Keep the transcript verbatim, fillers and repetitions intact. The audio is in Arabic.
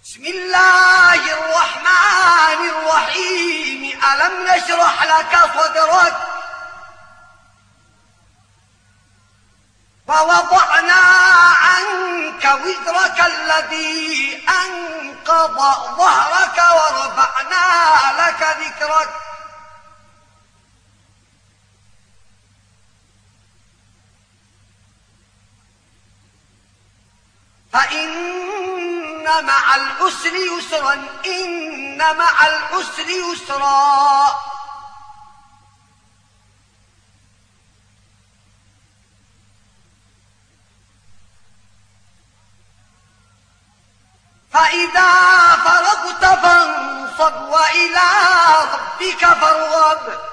بسم الله الرحمن الرحيم. ألم نشرح لك صدرك ووضعنا عنك وزرك الذي أنقض ظهرك ورفعنا لك ذكرك فإن مع العسر يسرا إن مع العسر يسرا. فإذا فرغت فانصب وإلى ربك فارغب.